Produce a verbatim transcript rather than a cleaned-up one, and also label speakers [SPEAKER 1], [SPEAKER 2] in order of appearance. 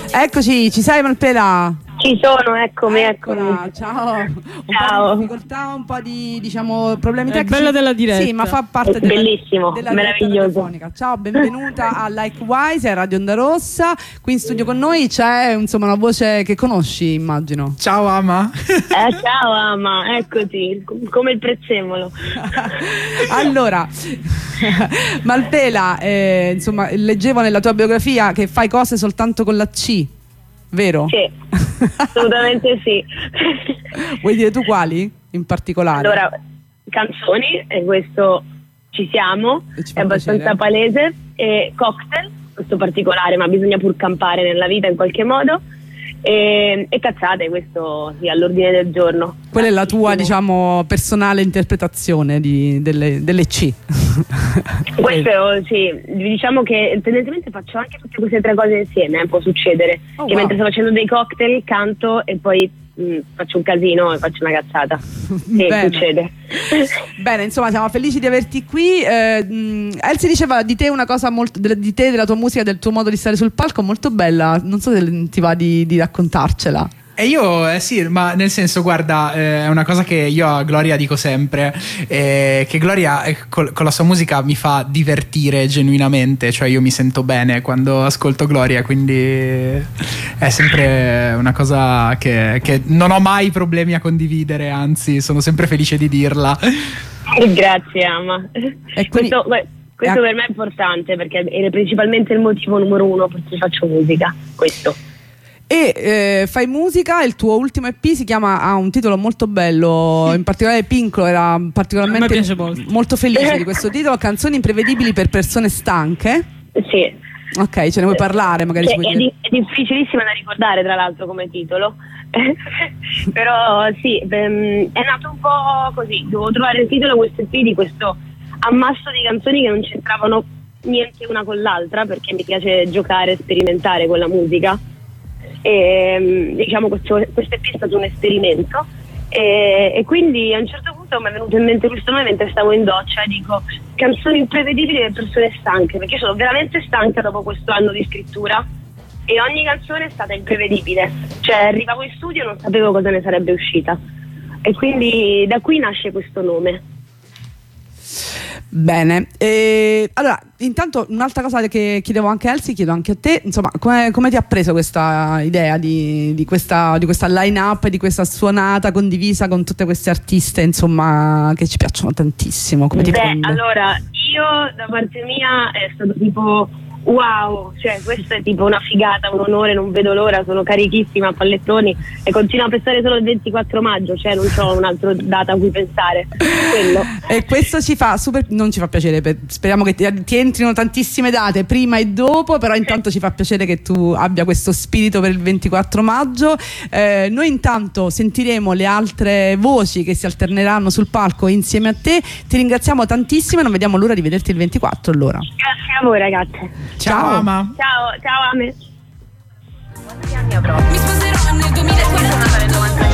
[SPEAKER 1] Eccoci, ci sei Malpela?
[SPEAKER 2] Ci sono, eccomi,
[SPEAKER 1] Eccola,
[SPEAKER 2] eccomi.
[SPEAKER 1] ciao. Un
[SPEAKER 2] Ciao.
[SPEAKER 1] po' di difficoltà, un po' di, diciamo, problemi
[SPEAKER 3] È
[SPEAKER 1] tecnici.
[SPEAKER 3] bella della diretta.
[SPEAKER 1] Sì, ma fa parte
[SPEAKER 2] È
[SPEAKER 1] della,
[SPEAKER 2] bellissimo,
[SPEAKER 1] della diretta
[SPEAKER 2] meraviglioso.
[SPEAKER 1] radiofonica. Ciao, benvenuta a Likewise, a Radio Onda Rossa. Qui in studio con noi c'è, insomma, una voce che conosci, immagino.
[SPEAKER 4] Ciao Ama.
[SPEAKER 2] Eh, ciao Ama, eccoti, come il prezzemolo.
[SPEAKER 1] Allora, Malpela, eh, insomma, leggevo nella tua biografia che fai cose soltanto con la C, vero?
[SPEAKER 2] Sì, assolutamente sì.
[SPEAKER 1] Vuoi dire tu quali in particolare?
[SPEAKER 2] Allora, canzoni, e questo ci siamo,
[SPEAKER 1] E ci
[SPEAKER 2] è
[SPEAKER 1] fa
[SPEAKER 2] abbastanza
[SPEAKER 1] piacere.
[SPEAKER 2] palese, e cocktail, questo particolare, ma bisogna pur campare nella vita in qualche modo, e, e cazzate, questo sì, all'ordine del giorno.
[SPEAKER 1] Quella è la tua,
[SPEAKER 2] Tantissimo.
[SPEAKER 1] diciamo, personale interpretazione di- delle, delle C.
[SPEAKER 2] Questo sì, diciamo che tendenzialmente faccio anche tutte queste tre cose insieme, eh, può succedere,
[SPEAKER 1] Oh,
[SPEAKER 2] che
[SPEAKER 1] wow.
[SPEAKER 2] mentre sto facendo dei cocktail canto e poi mh, faccio un casino e faccio una cazzata. Sì,
[SPEAKER 1] Bene.
[SPEAKER 2] succede.
[SPEAKER 1] Bene, insomma, siamo felici di averti qui. Eh, mh, Elsie diceva di te una cosa molto, de- di te, della tua musica, del tuo modo di stare sul palco, molto bella. Non so se ti va di, di raccontarcela.
[SPEAKER 4] E io, eh sì, ma nel senso, guarda, eh, è una cosa che io a Gloria dico sempre, eh, che Gloria eh, col- con la sua musica mi fa divertire genuinamente, cioè io mi sento bene quando ascolto Gloria, quindi è sempre una cosa che, che non ho mai problemi a condividere, anzi sono sempre felice di dirla.
[SPEAKER 2] Grazie Ama.
[SPEAKER 1] E quindi-
[SPEAKER 2] Questo, beh, questo
[SPEAKER 1] Eh.
[SPEAKER 2] per me è importante perché è principalmente il motivo numero uno per cui faccio musica, questo.
[SPEAKER 1] E eh, fai musica, il tuo ultimo E P si chiama, ha un titolo molto bello, in particolare Pinklo era
[SPEAKER 3] A me
[SPEAKER 1] particolarmente
[SPEAKER 3] piace molto.
[SPEAKER 1] molto felice di questo titolo, Canzoni imprevedibili per persone stanche.
[SPEAKER 2] Sì.
[SPEAKER 1] Ok, ce ne vuoi parlare magari?
[SPEAKER 2] Che
[SPEAKER 1] ci puoi
[SPEAKER 2] è,
[SPEAKER 1] dire.
[SPEAKER 2] di- è difficilissimo da ricordare tra l'altro come titolo. Però sì, ehm, è nato un po' così, dovevo trovare il titolo questo E P di questo ammasso di canzoni che non c'entravano niente una con l'altra, perché mi piace giocare e sperimentare con la musica, e ehm, diciamo questo, questo E P è stato un esperimento, e, e quindi a un certo punto mi è venuto in mente questo nome mentre stavo in doccia e dico canzoni imprevedibili per persone stanche, perché io sono veramente stanca dopo questo anno di scrittura e ogni canzone è stata imprevedibile, cioè arrivavo in studio e non sapevo cosa ne sarebbe uscita, e quindi da qui nasce questo nome.
[SPEAKER 1] Bene, e, allora intanto un'altra cosa che chiedevo anche a Elsie, chiedo anche a te, insomma, come, come ti ha preso questa idea di, di questa, di questa line-up, di questa suonata condivisa con tutte queste artiste, insomma, che ci piacciono tantissimo? Come ti
[SPEAKER 2] Beh,
[SPEAKER 1] prende?
[SPEAKER 2] allora, io da parte mia è stato tipo wow, cioè questo è tipo una figata, un onore, non vedo l'ora, sono carichissima a pallettoni e continuo a pensare solo il ventiquattro maggio, cioè non ho un'altra data a cui pensare, quello.
[SPEAKER 1] E questo ci fa super, non ci fa piacere, per- speriamo che ti, ti entrino tantissime date prima e dopo, però intanto ci fa piacere che tu abbia questo spirito per il ventiquattro maggio. Eh, noi intanto sentiremo le altre voci che si alterneranno sul palco insieme a te, ti ringraziamo tantissimo e non vediamo l'ora di vederti il ventiquattro allora.
[SPEAKER 2] Grazie a voi ragazze.
[SPEAKER 4] Ciao,
[SPEAKER 1] Ciao.
[SPEAKER 4] Ama.
[SPEAKER 2] Ciao, ciao a me.
[SPEAKER 5] Mi sposerò nel duemilaquaranta.